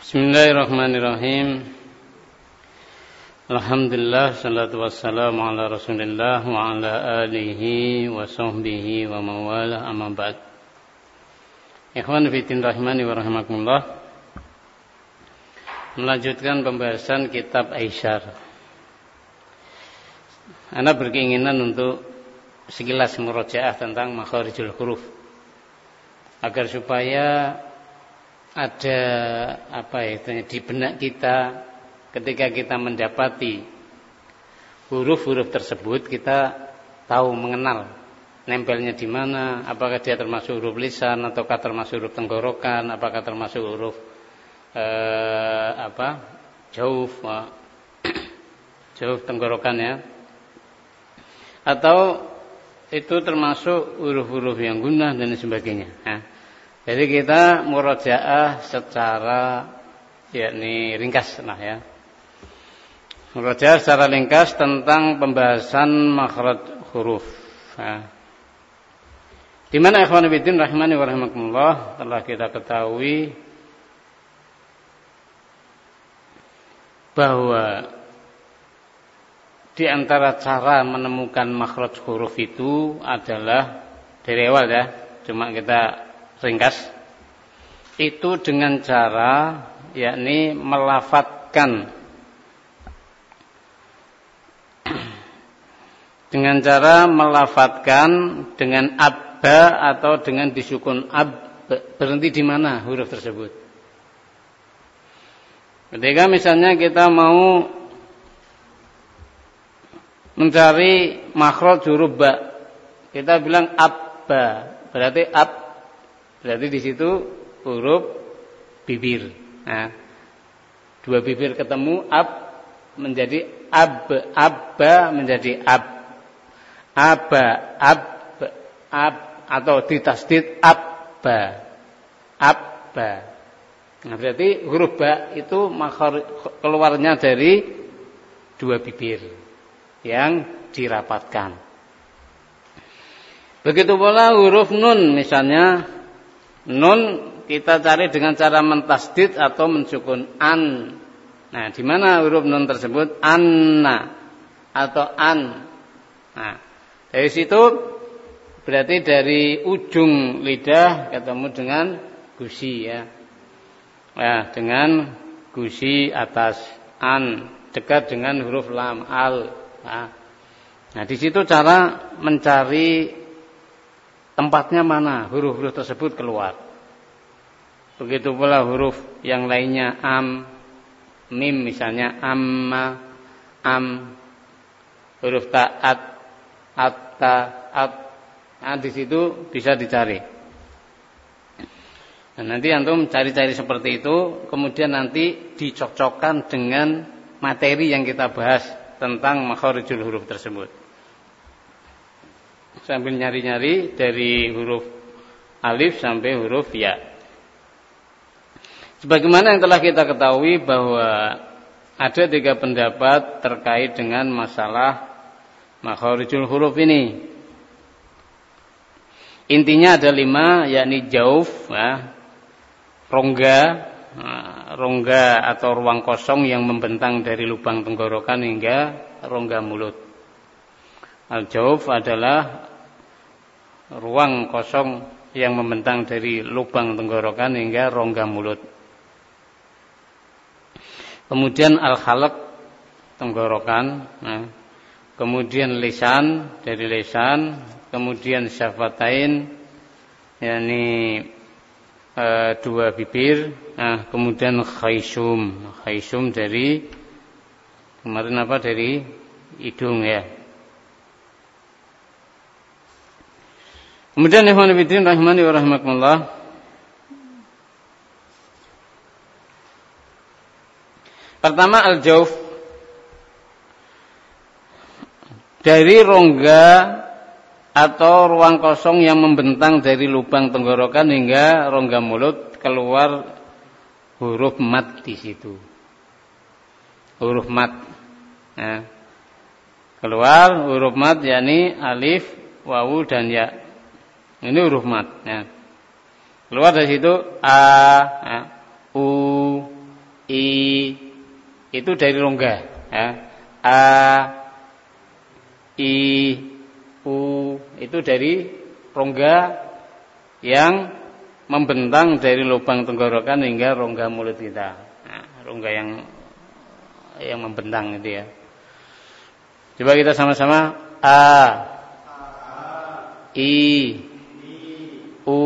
Bismillahirrahmanirrahim. Alhamdulillah, salatu wassalamu ala Rasulillah wa ala alihi wa sahbihi wa mawalah, amma ba'd. Ikhwan fillah rahimani wa rahimakumullah. Melanjutkan pembahasan kitab Aisyar. Ana berkeinginan untuk sekilas murojaah tentang makharijul huruf agar supaya ada di benak kita ketika kita mendapati huruf-huruf tersebut, kita tahu mengenal nempelnya di mana, apakah dia termasuk huruf lisan ataukah termasuk huruf tenggorokan, apakah termasuk huruf jauf tenggorokan ya, atau itu termasuk huruf-huruf yang gunnah dan sebagainya. Jadi kita murojaah secara ringkas ya. Murojaah secara ringkas tentang pembahasan makhraj huruf. Di mana ikhwan fillah rahimani wa rahimakumullah telah kita ketahui bahwa di antara cara menemukan makhraj huruf itu adalah dari awal ya, cuma kita ringkas, itu dengan cara melafatkan, dengan cara melafatkan dengan abba atau dengan disukun ab. Berhenti di mana huruf tersebut? Ketika misalnya kita mau mencari makhraj huruf ba, kita bilang abba, berarti ab. Berarti di situ huruf bibir. Dua bibir ketemu, ab menjadi ab, abba menjadi ab, aba, ab, atau ditasdid abba, abba. Nah, berarti huruf ba itu keluarnya dari dua bibir yang dirapatkan. Begitu pula huruf nun, misalnya nun kita cari dengan cara mentasdid atau mensukun an. Nah, di mana huruf nun tersebut? Anna atau an. Nah, dari situ berarti dari ujung lidah ketemu dengan gusi ya. Nah, dengan gusi atas an dekat dengan huruf lam al. Nah, di situ cara mencari tempatnya mana huruf-huruf tersebut keluar. Begitu pula huruf yang lainnya am, mim misalnya amma, am, huruf ta'at, atta, at. Nah, di situ bisa dicari. Dan nanti antum cari-cari seperti itu, kemudian nanti dicocokkan dengan materi yang kita bahas tentang makharijul huruf tersebut. Sambil nyari-nyari dari huruf alif sampai huruf ya. Sebagaimana yang telah kita ketahui bahwa ada 3 pendapat terkait dengan masalah makharijul huruf ini. Intinya ada 5, yakni jauf, rongga atau ruang kosong yang membentang dari lubang tenggorokan hingga rongga mulut. Al-jauf adalah ruang kosong yang membentang dari lubang tenggorokan hingga rongga mulut. Kemudian al-khalaq, tenggorokan. Kemudian lisan, dari lisan. Kemudian syafatain, yakni 2 bibir. Kemudian khaysum dari kemarin dari hidung ya. Kemudian ikhwan fillah rahimani wa rahimakumullah, pertama al-jauf, dari rongga atau ruang kosong yang membentang dari lubang tenggorokan hingga rongga mulut keluar huruf mat di situ. Huruf mat. Keluar huruf mat yakni alif, wawu dan ya. Ini huruf mat ya. Keluar dari situ a, u, I itu dari rongga ya. A, I, U itu dari rongga yang membentang dari lubang tenggorokan hingga rongga mulut kita. Nah, rongga yang membentang itu ya. Coba kita sama-sama A, I, U,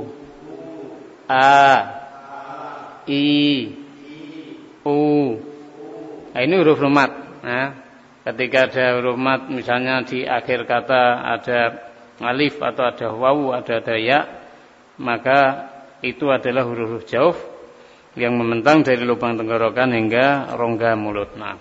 A, I, U. Nah, ini huruf mat. Nah, ketika ada huruf mat, misalnya di akhir kata ada alif atau ada wawu, ada ya, maka itu adalah huruf jauf yang membentang dari lubang tenggorokan hingga rongga mulut. Nah,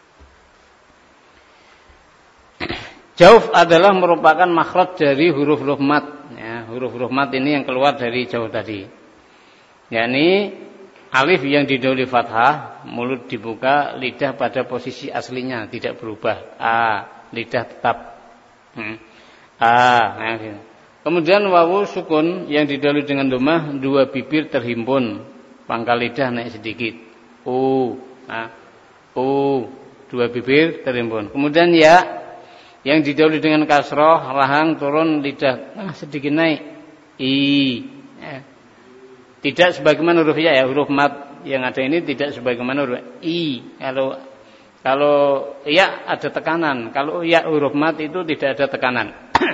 jauf adalah merupakan makhraj dari huruf-huruf mat. Ya, huruf-huruf mat ini yang keluar dari jauf tadi. Yakni alif yang didahului fathah, mulut dibuka, lidah pada posisi aslinya tidak berubah. A, lidah tetap. A. Nah, kemudian wawu sukun yang didahului dengan dhammah, dua bibir terhimpun, pangkal lidah naik sedikit. U. Nah, U, dua bibir terhimpun. Kemudian ya yang didahului dengan kasroh, rahang turun, lidah sedikit naik. I. Ya. Tidak sebagaimana huruf ya, huruf mat yang ada ini tidak sebagaimana huruf I. Kalau ya ada tekanan, kalau ya huruf mat itu tidak ada tekanan.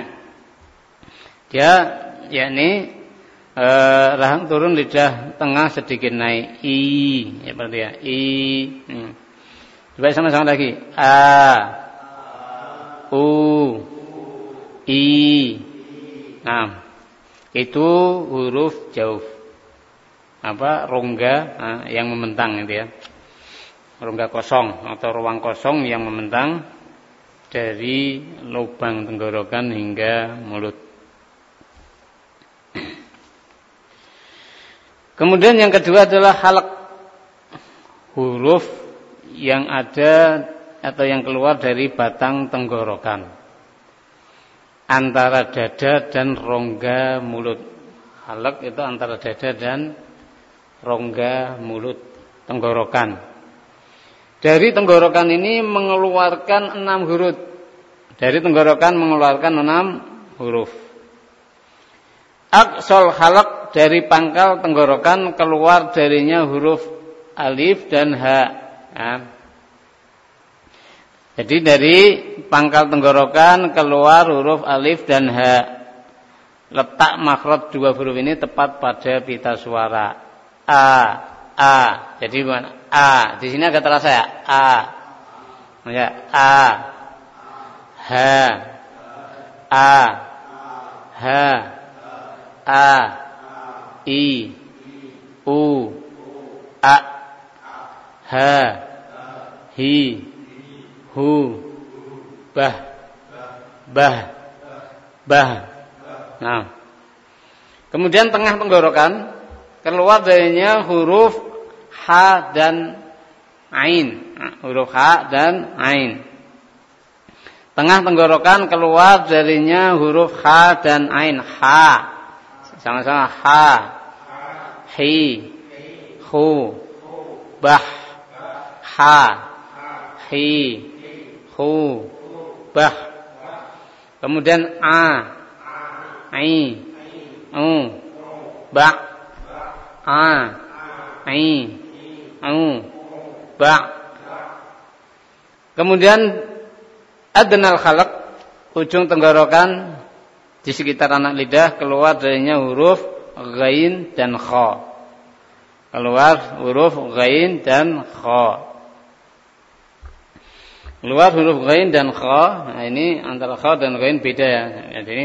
Dia yakni rahang turun, lidah tengah sedikit naik. I, ya berarti ya. I. Coba sama-sama lagi. A, U, I. Nah, itu huruf jauf. Rongga yang membentang itu ya. Rongga kosong atau ruang kosong yang membentang dari lubang tenggorokan hingga mulut. Kemudian yang kedua adalah halaq, huruf yang ada atau yang keluar dari batang tenggorokan antara dada dan rongga mulut. Halaq itu antara dada dan rongga mulut tenggorokan. Dari tenggorokan ini mengeluarkan 6 huruf. Dari tenggorokan mengeluarkan 6 huruf. Aqsal halaq, dari pangkal tenggorokan keluar darinya huruf alif dan ha. Nah, jadi dari pangkal tenggorokan keluar huruf alif dan ha. Letak makhraj dua huruf ini tepat pada pita suara. A. Jadi mana? A. Di sini agak terasa ya. A. Ya, A. Ha. A. Ha. A. I. U. A. Ha. Hi. Hu. Bah. Bah. Bah. Nah. Kemudian tengah tenggorokan keluar darinya huruf ha dan ain. Huruf ha dan ain. Tengah tenggorokan keluar darinya huruf ha dan ain. Ha. Sama-sama ha. Hi. Hu. Bah. Ha. Hi. Hu. Bah. Kemudian a. Ai. U. Ba. A, I, U, Ba. Kemudian adnal khalaq, ujung tenggorokan di sekitar anak lidah keluar darinya huruf ghain dan kha. Keluar huruf ghain dan kha. Keluar huruf ghain dan kha. Nah, ini antara kha dan ghain beda ya. Jadi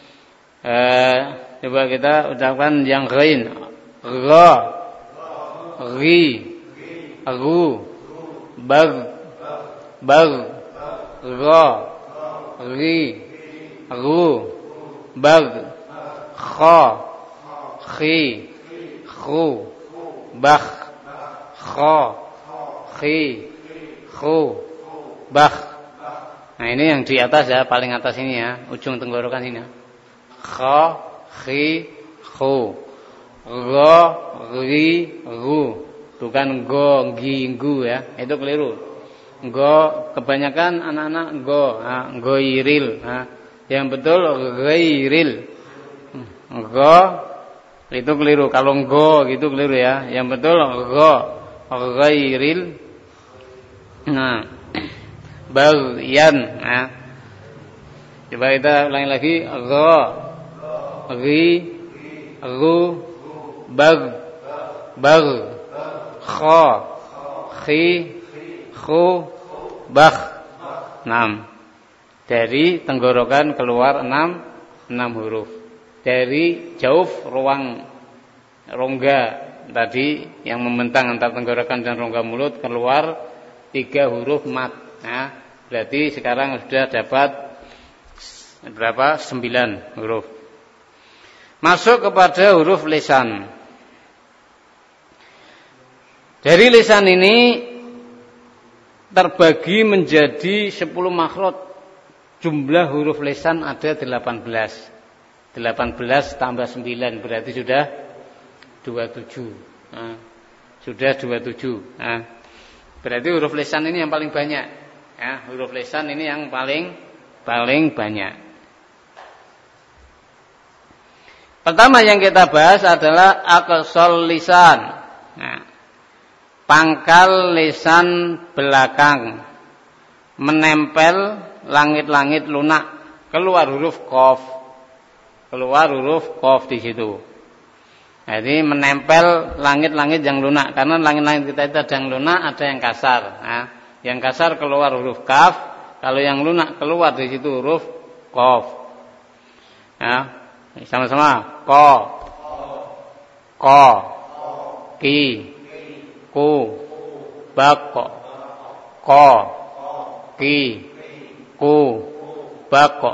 coba kita ucapkan yang ghain. Gha, ghi, gu, bag, bag, gha, ghi, gu, bag, kha, khi, khu, bakh, kha, khi, khu, bakh. Nah, ini yang di atas ya, paling atas ini ya, ujung tenggorokan ini ya. Kha, khi, khu. Gha, ghi, gu, bukan go, nggu ya, itu keliru. Go kebanyakan anak-anak go, goiril. Yang betul ghairil. Go itu keliru. Kalau go gitu keliru ya. Yang betul go, ghairil. Nah, baghyan. Coba kita ulangi lagi. Go, ghi, gu, bag, kha, khi, khu, bakh. 6. Dari tenggorokan keluar 6 huruf. Dari jauf ruang rongga tadi yang membentang antara tenggorokan dan rongga mulut keluar 3 huruf mat. Nah, berarti sekarang sudah dapat berapa? 9 huruf. Masuk kepada huruf lisan. Dari lisan ini terbagi menjadi 10 makhraj. Jumlah huruf lisan ada 18. 18 tambah 9 berarti sudah 27. Sudah 27. Berarti huruf lisan ini yang paling banyak. Huruf lisan ini yang paling banyak. Pertama yang kita bahas adalah aqsal lisan. Pangkal lisan belakang menempel langit-langit lunak, keluar huruf qaf. Keluar huruf qaf di situ. Jadi menempel langit-langit yang lunak, karena langit-langit kita itu ada yang lunak, ada yang kasar. Yang kasar keluar huruf kaf, kalau yang lunak keluar di situ huruf qaf. Sama-sama ko, ki, ku, bako, ko, ki, ku, bako.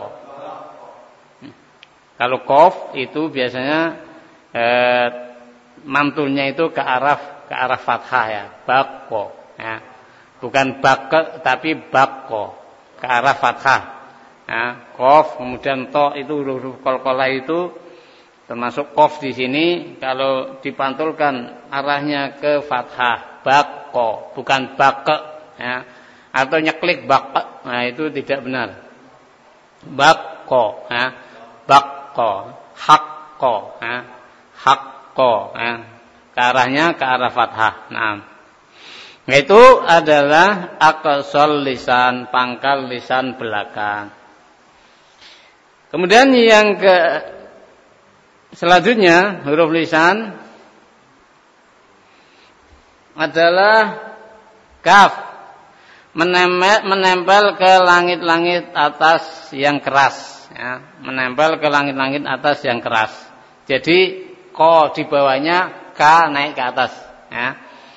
Kalau qaf itu biasanya mantulnya itu ke arah fathah ya, bako ya. Bukan bake tapi bako, ke arah fathah. Qaf kemudian to itu huruf qalqalah itu termasuk qaf di sini kalau dipantulkan arahnya ke fathah, bako bukan bake ya. Atau nyeklik bak, itu tidak benar. Bakko, bakko, hakko, hakko, ke arahnya ke arah fathah. Itu adalah aqsal lisan, pangkal lisan belakang. Kemudian yang selanjutnya huruf lisan adalah kaf. Menempel ke langit-langit atas yang keras ya. Menempel ke langit-langit atas yang keras. Jadi ko di bawahnya, ka naik ke atas ya.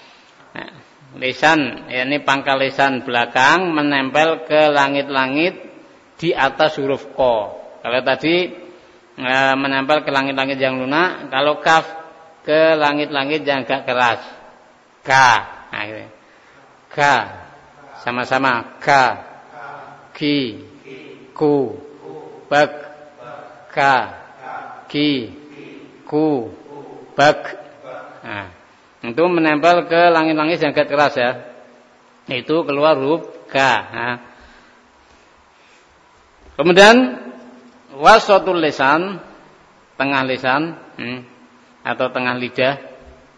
Lisan yakni pangkal lisan belakang menempel ke langit-langit di atas huruf ko. Kalau tadi menempel ke langit-langit yang lunak, kalau kaf ke langit-langit yang agak keras. Ka. Ka. Sama-sama ka, ki, ku, bak, ka, ki, ku, bak. Itu menempel ke langit-langit yang agak keras ya. Itu keluar huruf ka. Kemudian wasatul lisan, tengah lisan atau tengah lidah.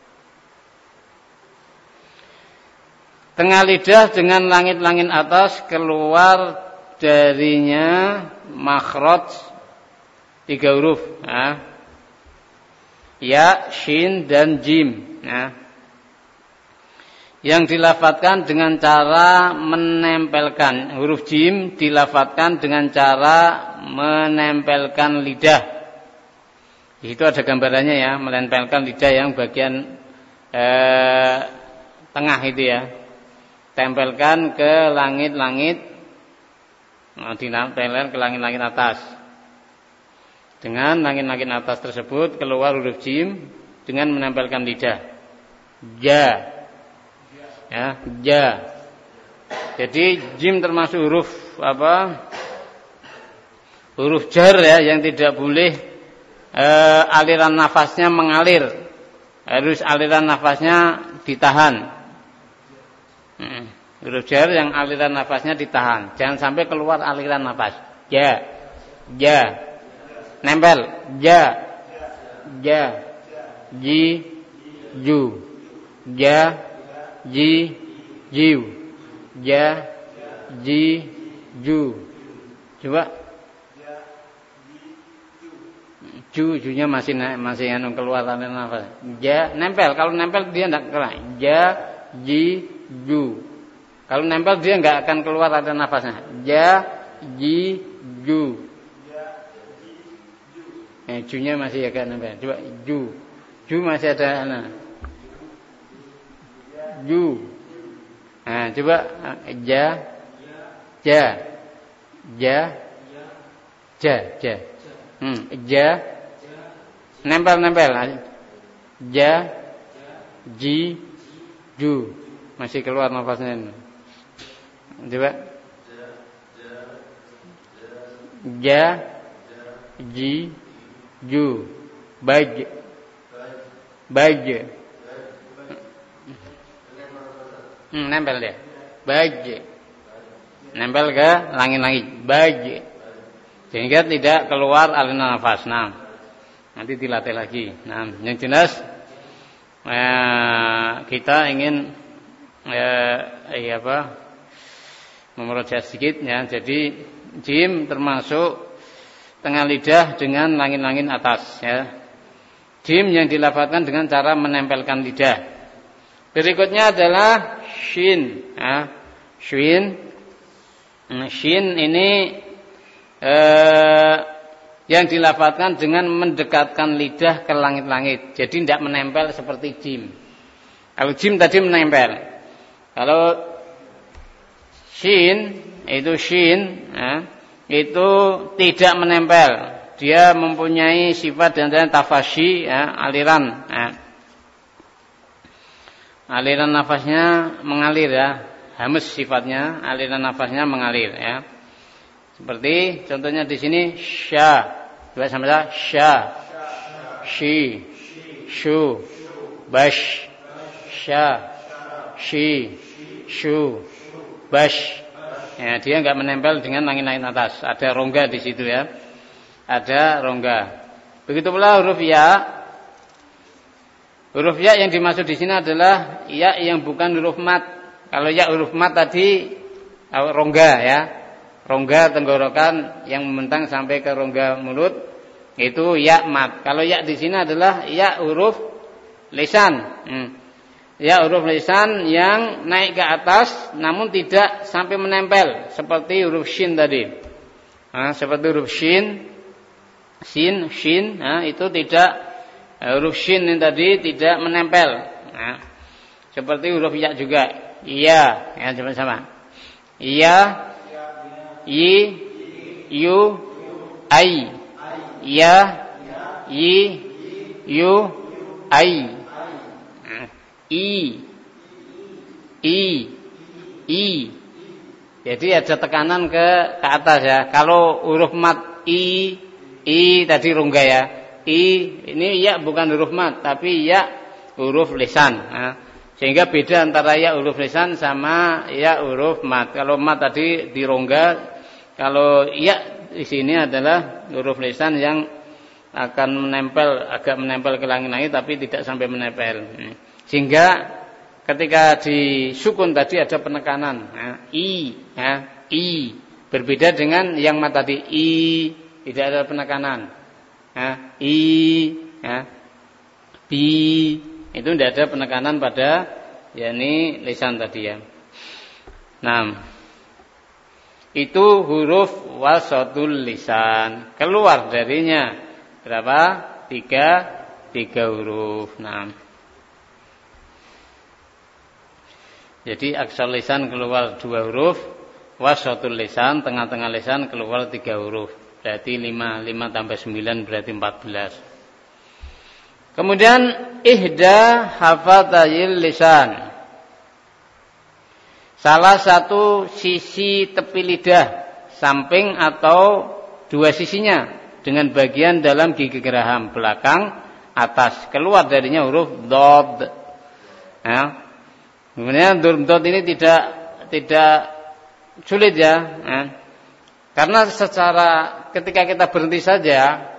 Tengah lidah dengan langit-langit atas keluar darinya makhraj 3 huruf. Ya, shin dan jim. Yang dilafadzkan dengan cara menempelkan huruf jim dilafadzkan dengan cara menempelkan lidah. Di situ ada gambarannya ya, menempelkan lidah yang bagian tengah itu ya. Tempelkan ke langit-langit, ditempelkan ke langit-langit atas. Dengan langit-langit atas tersebut keluar huruf jim dengan menempelkan lidah. Ja, ya, ja. Jadi jim termasuk huruf apa? Huruf jar ya, yang tidak boleh aliran nafasnya mengalir. harus aliran nafasnya ditahan. Huruf jar yang aliran nafasnya ditahan, jangan sampai keluar aliran nafas. Ja, nempel. Ja, ji, ju, ja, ji, jiu, ja, ji, ju. Coba. Junya masih keluar aliran nafas. Ja, nempel. Kalau nempel dia enggak keluar. Ja, ji, ju. Kalau nempel dia enggak akan keluar aliran nafasnya. Ja, ji, ju. Junya masih agak nempel. Coba ju. Ju masih ada ju. Nah, coba ja. Nempel. Ja, ji, ju. Masih keluar nafasnya. Coba. Ja, ji, ju. Baj. Nempel dia. Baj. Nempel ke langit-langit. Baj. Sehingga tidak keluar aliran nafas. Nah, nanti dilatih lagi. Nah, yang jelas kita ingin memerojah sedikit ya. Jadi jim termasuk tengah lidah dengan langit-langit atas ya. Jim yang dilafadzkan dengan cara menempelkan lidah. Berikutnya adalah shin ya. Shin ini yang dilafadzkan dengan mendekatkan lidah ke langit-langit. Jadi tidak menempel seperti jim. Kalau jim tadi menempel. Kalau shin itu tidak menempel. Dia mempunyai sifat dan tafashi ya, aliran. Ya. Aliran nafasnya mengalir ya. Hamus sifatnya, aliran nafasnya mengalir ya. Seperti contohnya di sini sya. Coba sama-sama sya. Shi. Shu. Bash. Sya. Shi. Shu. Bash. Ya, dia enggak menempel dengan langit-langit atas. Ada rongga di situ ya. Ada rongga. Begitu pula huruf ya. Huruf ya yang dimaksud di sini adalah ya yang bukan huruf mat. Kalau ya huruf mat tadi rongga ya. Rongga tenggorokan yang membentang sampai ke rongga mulut itu ya mat. Kalau ya di sini adalah ya huruf lisan. Ya huruf lisan yang naik ke atas namun tidak sampai menempel seperti huruf shin tadi. Nah, seperti huruf shin, itu tidak huruf shin yang tadi tidak menempel. Nah, seperti huruf ya juga. Iya, ya sama-sama. Iya, i, yu, ai. Iya, i, yu, ai. I. Jadi ada tekanan ke atas ya. Kalau huruf mat i tadi rongga ya. Ini ya bukan huruf mat tapi ya huruf lisan. Nah, sehingga beda antara ya huruf lisan sama ya huruf mat. Kalau mat tadi di rongga, kalau ya di sini adalah huruf lisan yang akan agak menempel ke langit-langit tapi tidak sampai menempel. Sehingga ketika di sukun tadi ada penekanan. Nah, i berbeda dengan yang mat tadi tidak ada penekanan. Nah, bi itu tidak ada penekanan pada yakni lisan tadi ya. Nah, itu huruf wasatul lisan. Keluar darinya berapa? Tiga huruf. Nah, jadi aksar lisan keluar 2 huruf, wasatul lisan tengah-tengah lisan keluar 3 huruf. Berarti 5 tambah 9 berarti 14. Kemudian ihda hafatayil lisan. Salah satu sisi tepi lidah, samping atau 2 sisinya dengan bagian dalam gigi geraham belakang atas, keluar darinya huruf dod. Ya. Kemudian huruf dod ini tidak sulit ya. Karena secara ketika kita berhenti saja,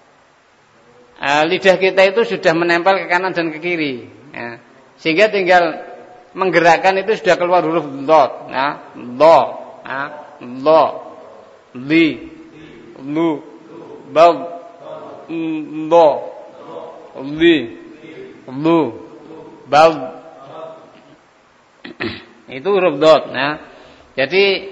lidah kita itu sudah menempel ke kanan dan ke kiri. Ya. Sehingga tinggal menggerakkan itu sudah keluar huruf dod. Ya. Do, ya. Lo, li, lu, bal, do, li, lu, bal. Itu huruf dod. Ya. Jadi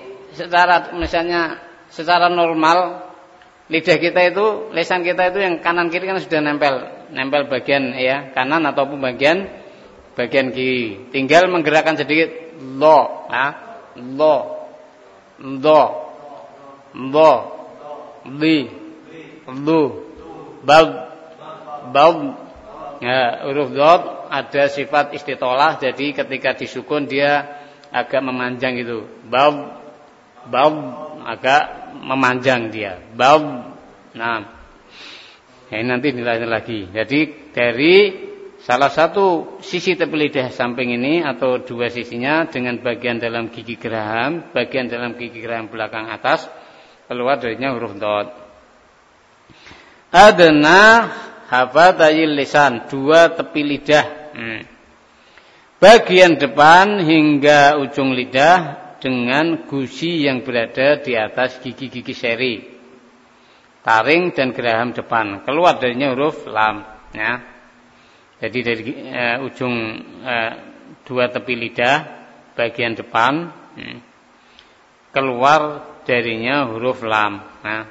secara normal lidah kita itu, lisan kita itu yang kanan kiri kan sudah nempel bagian ya kanan ataupun bagian kiri. Tinggal menggerakkan sedikit lo, ya. Lo, do, do, li, lu, bal. Ya, huruf dod ada sifat istitolah, jadi ketika disukun dia agak memanjang gitu. Bal agak memanjang dia. Bal. Nah, ini nanti nilainya lagi. Jadi dari salah satu sisi tepi lidah samping ini atau dua sisinya dengan bagian dalam gigi geraham, bagian dalam gigi geraham belakang atas keluar darinya huruf dod. Adna hafatayil lisan, dua tepi lidah. Bagian depan hingga ujung lidah dengan gusi yang berada di atas gigi-gigi seri, taring dan geraham depan, keluar darinya huruf lam. Ya. Jadi dari ujung dua tepi lidah bagian depan keluar darinya huruf lam. Nah,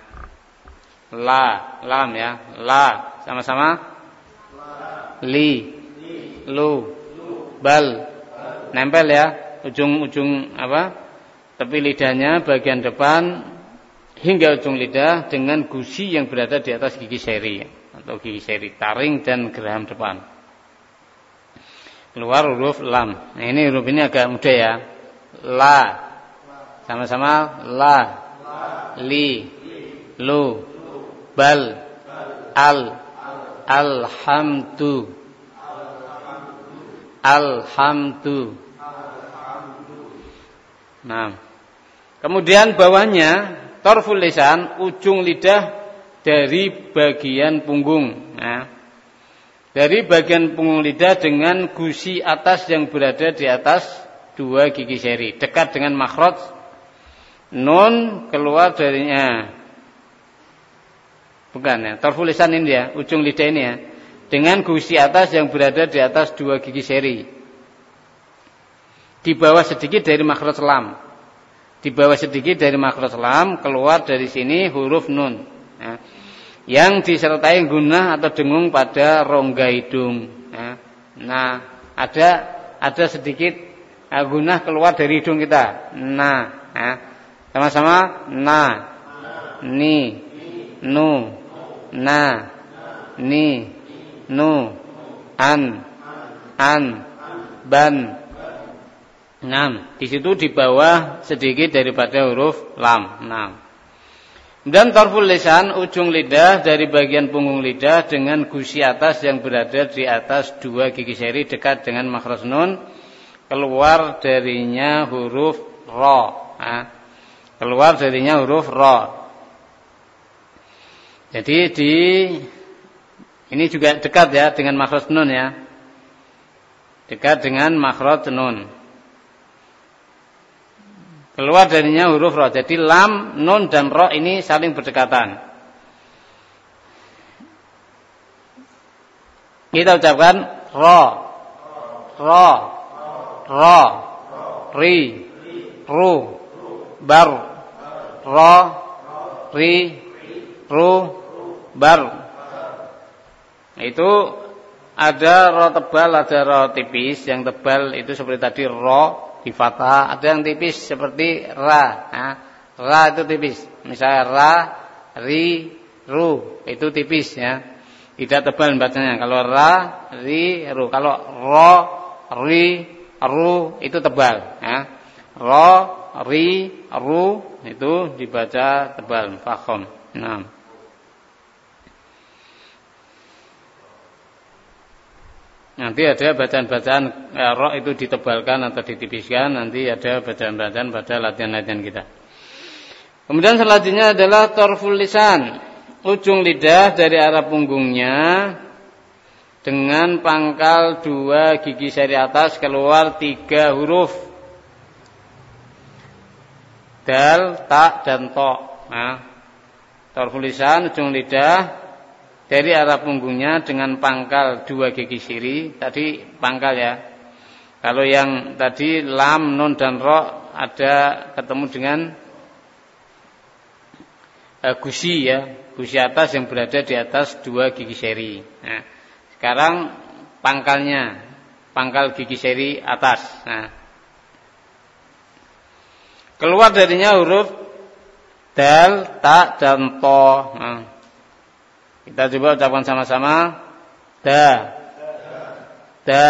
lam ya, la sama-sama, li, lu, bal, nempel ya, ujung tepi lidahnya bagian depan hingga ujung lidah dengan gusi yang berada di atas gigi seri atau gigi seri, taring dan geraham depan. Keluar huruf lam. Nah, ini huruf ini agak mudah ya. La, sama-sama la, li, lu, bal, al, alhamdu, alhamdu. Nah, kemudian bawahnya torful lisan, ujung lidah dari bagian punggung. Nah, dari bagian punggung lidah dengan gusi atas yang berada di atas dua gigi seri, dekat dengan makhraj nun, keluar darinya. Bukan ya, torful lisan ini ya, ujung lidah ini ya, dengan gusi atas yang berada di atas dua gigi seri, di bawah sedikit dari makhraj lam. Di bawah sedikit dari makhraj lam, keluar dari sini huruf nun. Ya. Yang disertai gunah atau dengung pada rongga hidung. Ya. Nah, ada sedikit gunah keluar dari hidung kita. Nah, ya. Sama-sama na, ni, nu, na, ni, nu, an, ban. Nah, di situ di bawah sedikit daripada huruf lam. Nah, dan torful lisan, ujung lidah dari bagian punggung lidah dengan gusi atas yang berada di atas dua gigi seri dekat dengan makhraj nun, keluar darinya huruf ro. Nah, keluar darinya huruf ro. Jadi ini juga dekat ya dengan makhraj nun ya, dekat dengan makhraj nun. Keluar darinya huruf ro. Jadi lam, nun dan ro ini saling berdekatan. Kita ucapkan ro, ri, ru, bar, ro, ri, ru, bar. Itu ada ro tebal, ada ro tipis. Yang tebal itu seperti tadi ro di fathah, ada yang tipis seperti ra. Nah, ra itu tipis. Misalnya ra, ri, ru itu tipis ya. Tidak tebal bacanya. Kalau ra, ri, ru. Kalau ro, ri, ru itu tebal ya. Ro, ri, ru itu dibaca tebal, fakham. Nah. Nanti ada bacaan-bacaan ra itu ditebalkan atau ditipiskan, nanti ada bacaan-bacaan pada latihan-latihan kita. Kemudian selanjutnya adalah tarful lisan, ujung lidah dari arah punggungnya dengan pangkal 2 gigi seri atas keluar 3 huruf dal, ta, dan to. Nah, tarful lisan, ujung lidah dari arah punggungnya dengan pangkal 2 gigi siri. Tadi pangkal ya. Kalau yang tadi lam, nun, dan ro ada ketemu dengan gusi ya, gusi atas yang berada di atas 2 gigi seri. Nah, sekarang pangkalnya, pangkal gigi seri atas. Nah, keluar darinya huruf dal, ta, dan to. Nah, kita coba ucapkan sama-sama. Da, da,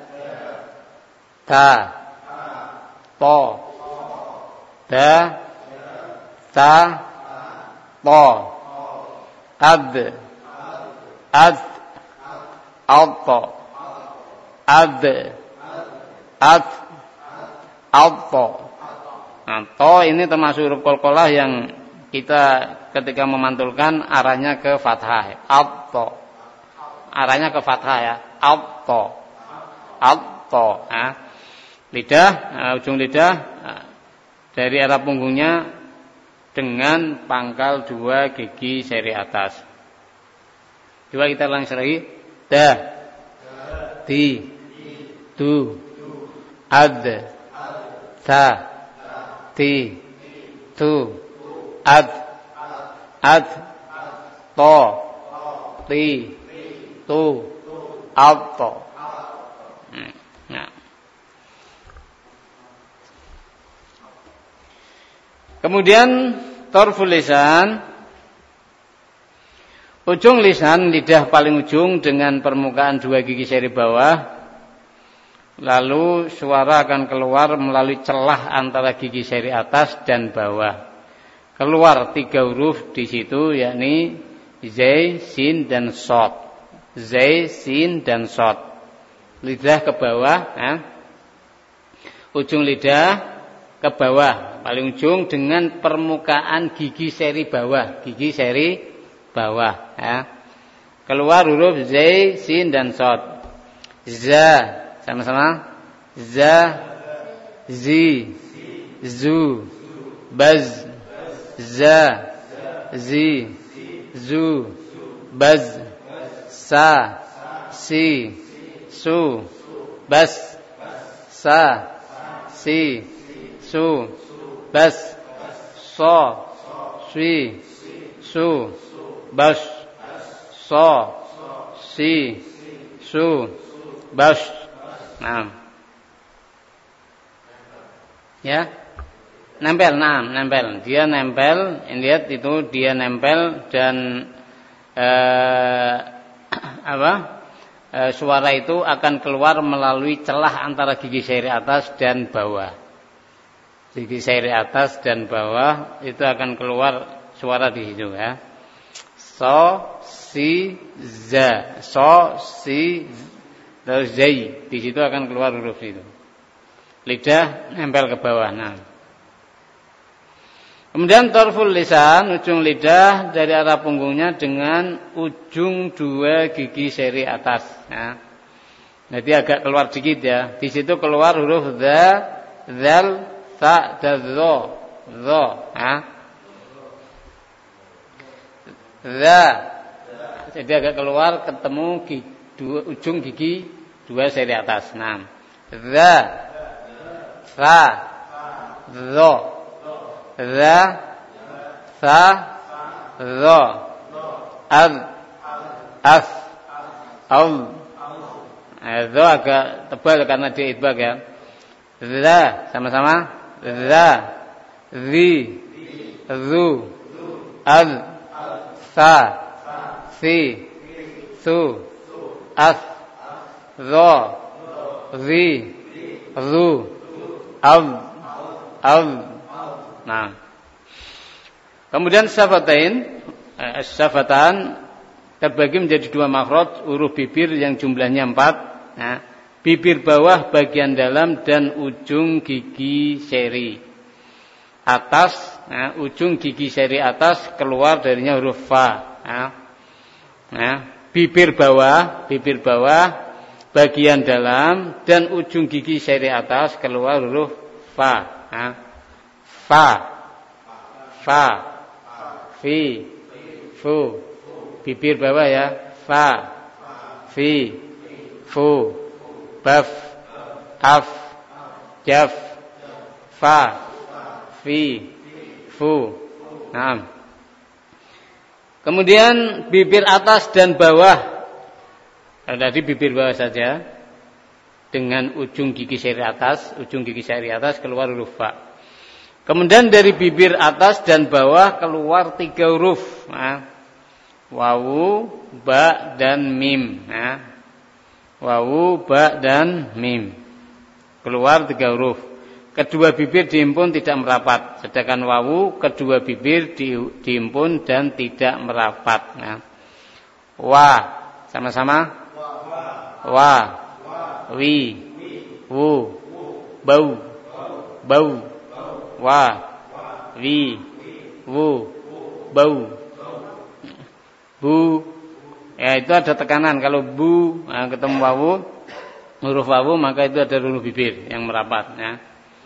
ta, to, da, ta, to, ad, ad, alto, ad, ad, alto. Nah, to ini termasuk huruf qalqalah yang kita ketika memantulkan arahnya ke fathah. Alto, arahnya ke fathah ya. Alto, alto. Nah, lidah, ujung lidah dari arah punggungnya dengan pangkal 2 gigi seri atas. Coba kita langsung lagi. Da, di, tu, ad, ta, ti, tu, ad, ad, to, ti, tu, alto. Nah. Kemudian tarful lisan, ujung lisan, lidah paling ujung dengan permukaan 2 gigi seri bawah. Lalu suara akan keluar melalui celah antara gigi seri atas dan bawah. Keluar 3 huruf di situ, yakni zai, sin, dan shad. Zai, sin, dan shad. Lidah ke bawah, ujung lidah ke bawah, paling ujung dengan permukaan gigi seri bawah, gigi seri bawah. Keluar huruf zai, sin, dan shad. Za, sama-sama. Za, zi, zu, baz. Za, zi, zu, baz, sa, si, su, bas, sa, si, su, bas, so, si, su, bas, so, si, su, bas. Nah, ya. Nempel, nempel. Dia nempel, lihat itu dia nempel dan suara itu akan keluar melalui celah antara gigi seri atas dan bawah. Gigi seri atas dan bawah itu akan keluar suara di situ ya. So, si, za, so, si, terus zai. Di situ akan keluar huruf itu. Lidah nempel ke bawah. Nah. Kemudian tarful lisan, ujung lidah dari arah punggungnya dengan ujung 2 gigi seri atas. Ya. Jadi agak keluar dikit ya. Di situ keluar huruf za, zal, ta, dan zo. Zo. Ya. Za. Jadi agak keluar ketemu ujung gigi 2 seri atas. Nah. Za, sa, zo. Za, sa, zo, ad, as, al. Zo agak tebal karena dia idbag ya. Za, sama-sama. Za, zi, zu, ad, sa, si, su, as, zo, zi, zu, al, al. Nah, kemudian syafatain, syafatan terbagi menjadi 2 makhraj huruf bibir yang jumlahnya 4. Nah, bibir bawah bagian dalam dan ujung gigi seri atas. Nah, ujung gigi seri atas keluar darinya huruf fa. Nah, bibir bawah bagian dalam dan ujung gigi seri atas keluar huruf fa. Nah, fa, fi, fu. Bibir bawah ya, fa, fi, fu, baf, af, jaf, fa, fi, fu. Nah. Kemudian bibir atas dan bawah. Tadi bibir bawah saja dengan ujung gigi seri atas keluar huruf fa. Kemudian dari bibir atas dan bawah keluar 3 huruf. Nah, wawu, ba dan mim. Nah, wawu, ba dan mim. Keluar 3 huruf. Kedua bibir dihimpun tidak merapat. Sedangkan wawu kedua bibir dihimpun dan tidak merapat. Nah, wa sama-sama. Wa, wi, wu, bau, wa, wi, wu, bau, bu. Ya, itu ada tekanan. Kalau bu ketemu wawu, huruf wawu, maka itu ada huruf bibir yang merapat. Ya.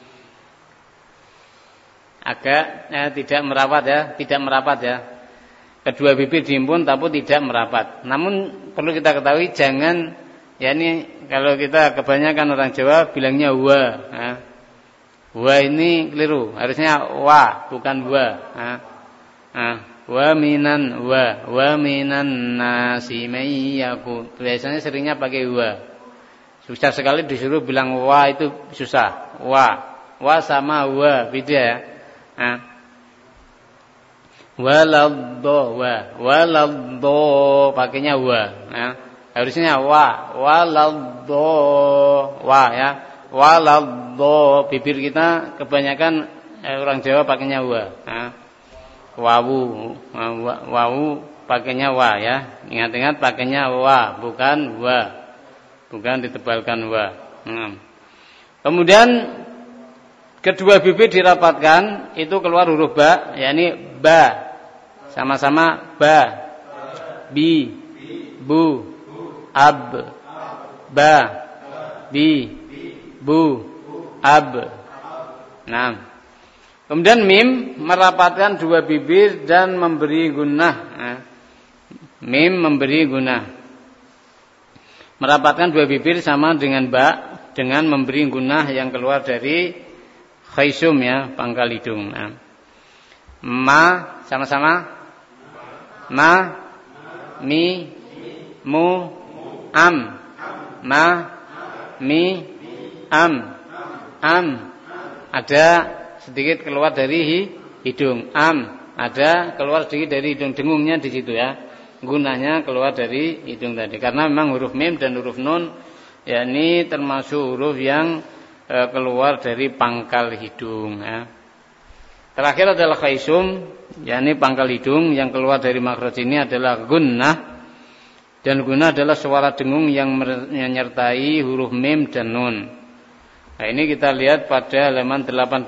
Agak tidak merapat ya. Kedua bibir dihimpun tapi tidak merapat. Namun perlu kita ketahui jangan ya, ini kalau kita kebanyakan orang Jawa bilangnya wa. Nah, wa ini keliru. Harusnya wa bukan wa. Wa minan nasi mayyaku. Biasanya seringnya pakai wa. Susah sekali disuruh bilang wa, itu susah. Wa sama wa beda ya. Waladdo pakainya wa. Harusnya waladdo ya. Waladdo, bibir kita kebanyakan orang Jawa pakainya wa. Wawu pakainya wa ya. Ingat-ingat pakainya wa, bukan wa. Bukan ditebalkan wa. Kemudian kedua bibir dirapatkan, itu keluar huruf ba, yakni ba. Sama-sama ba, bi, bu, ab, ba, bi, bu, ab. Nah, kemudian mim merapatkan dua bibir dan memberi gunnah. Mim memberi gunnah. Merapatkan dua bibir sama dengan ba, dengan memberi gunnah yang keluar dari khaisum ya, pangkal hidung. Nah. Ma sama-sama. Ma, mi, mu, am. Ma, mi, am. Ada sedikit keluar dari hidung. Ada keluar sedikit dari hidung, dengungnya di situ ya. Gunanya keluar dari hidung tadi. Karena memang huruf mim dan huruf nun ya, ini termasuk huruf yang keluar dari pangkal hidung ya. Terakhir adalah khaisum, yakni pangkal hidung yang keluar dari makhraj ini adalah gunnah. Dan gunnah adalah suara dengung yang menyertai huruf mim dan nun. Nah, ini kita lihat pada halaman 18.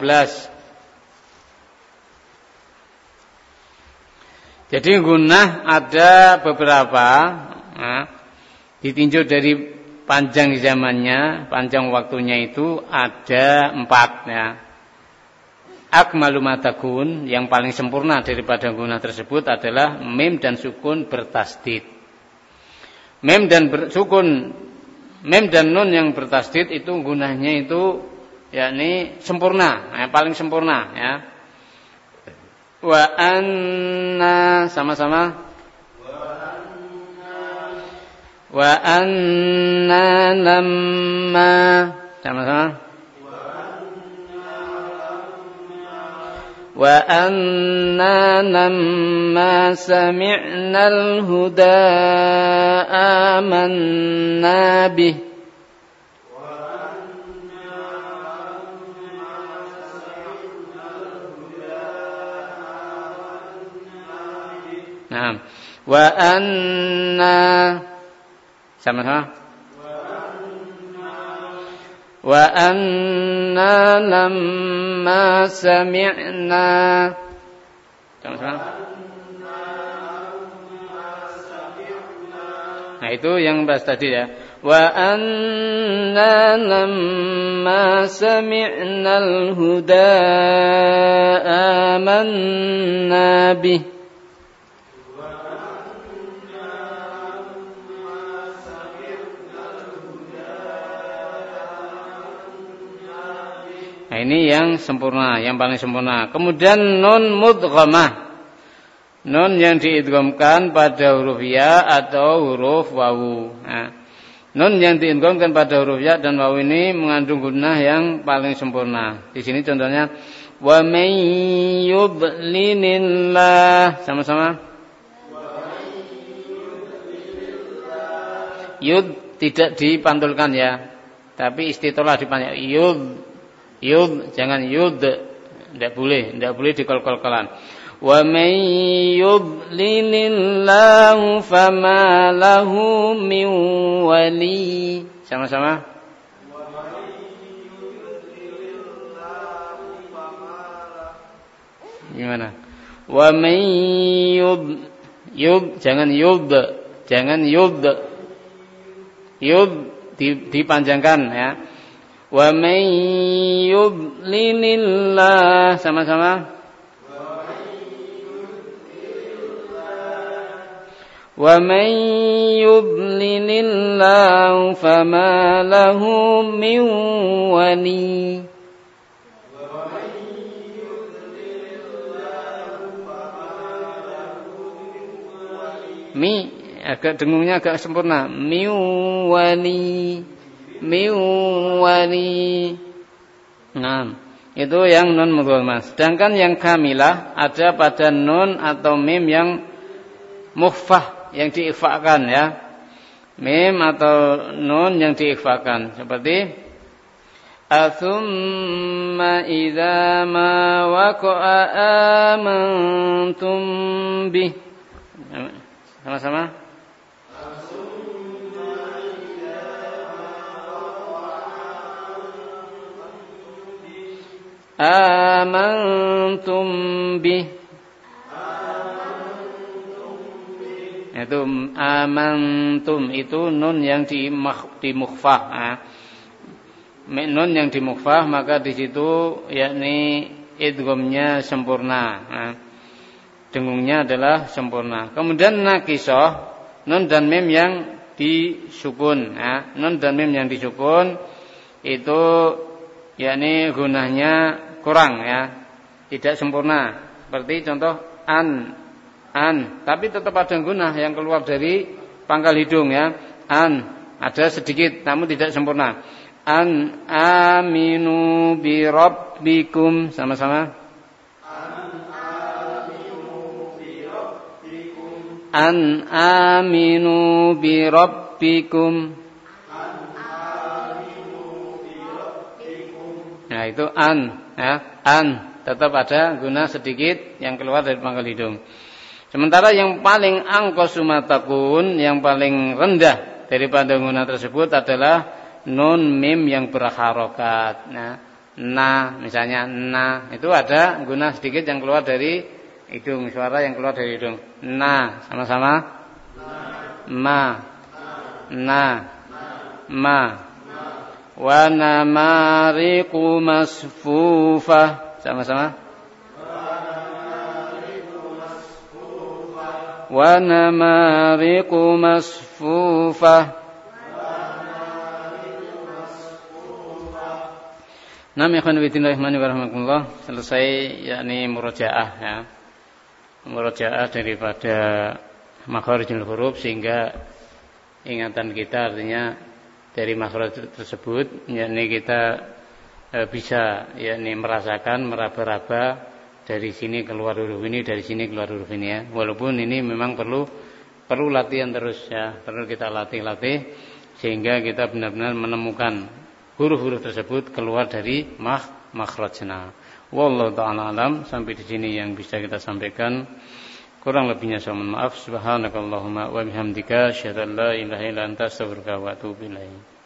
Jadi gunnah ada beberapa, ditinjau dari panjang zamannya, panjang waktunya itu ada 4 ya. Akmalu ma takun, yang paling sempurna daripada gunnah tersebut adalah mim dan sukun bertasdid. Mim dan nun yang bertasdid itu gunnahnya itu yakni sempurna, paling sempurna ya. Wa anna sama-sama. Wa anna lamma sama-sama. Wa anna lamma sami'nal huda amanna bih. Nah, wa anna sama-sama. Wa anna lamma sami'na. Sama-sama. Nah itu yang bahas tadi ya. Wa anna lamma sami'nal huda amanna bih. Nah ini yang sempurna, yang paling sempurna. Kemudian nun mudghamah. Nun yang diidghamkan pada huruf ya atau huruf wawu. Nah, nun yang diidghamkan pada huruf ya dan wawu ini mengandung gunnah yang paling sempurna. Di sini contohnya wa may yudlinillah, sama-sama. Yud tidak dipantulkan ya, tapi istitolah dipanjang. Yud jangan yud, tidak boleh dikol-kol-kolan. Wa may yudlilillahu fama lahu min wali. Sama-sama. Gimana? Wa may yud jangan yud. Yud dipanjangkan ya. Wa may yudlilillah, sama-sama. Wa man yudlilillahu fama lahu min wali. Mi agak dengungnya agak sempurna. Miwali. Nah, itu yang nun mudghamah. Sedangkan yang kamilah ada pada nun atau mim yang mukhfah, yang diikhfakan ya. Mim atau nun yang diikhfakan seperti atsumma idza ma waqa'a amantum bih. Sama-sama. Amantum bih. Itu amantum itu nun yang dimukhfah. Nun yang dimukhfah maka di situ yakni idghamnya sempurna. Dengungnya adalah sempurna. Kemudian nakisah, nun dan mim yang disukun. Nun dan mim yang disukun itu yakni gunahnya kurang ya, tidak sempurna. Seperti contoh an, tapi tetap ada gunah yang keluar dari pangkal hidung ya. An ada sedikit namun tidak sempurna. An aminu bi rabbikum, sama-sama. An aminu bi rabbikum. Nah itu an ya, an tetap ada guna sedikit yang keluar dari pangkal hidung. Sementara yang paling angkosu matakun, yang paling rendah daripada guna tersebut adalah nun mim yang berharokat. Nah, misalnya na itu ada guna sedikit yang keluar dari hidung, suara yang keluar dari hidung. Na, sama-sama. Ma. Wa namariqu masfufah, sama-sama. Wa namariqu masfufah. Nam ikhwan fillah rahimahumullah. Selesai yakni murajaah ya. Murajaah daripada makharijul huruf sehingga ingatan kita artinya dari makhraj tersebut yakni kita bisa yakni merasakan meraba-raba dari sini keluar huruf ini, dari sini keluar huruf ini ya. Walaupun ini memang perlu latihan terus ya, perlu kita latih sehingga kita benar-benar menemukan huruf-huruf tersebut keluar dari makhrajna. Wallahu ta'ala alam. Sampai di sini yang bisa kita sampaikan. Kurang lebihnya saya mohon maaf. Subhanakallahumma wa bihamdika asyhadu an la ilaha illa anta astaghfiruka wa atubu ilaik.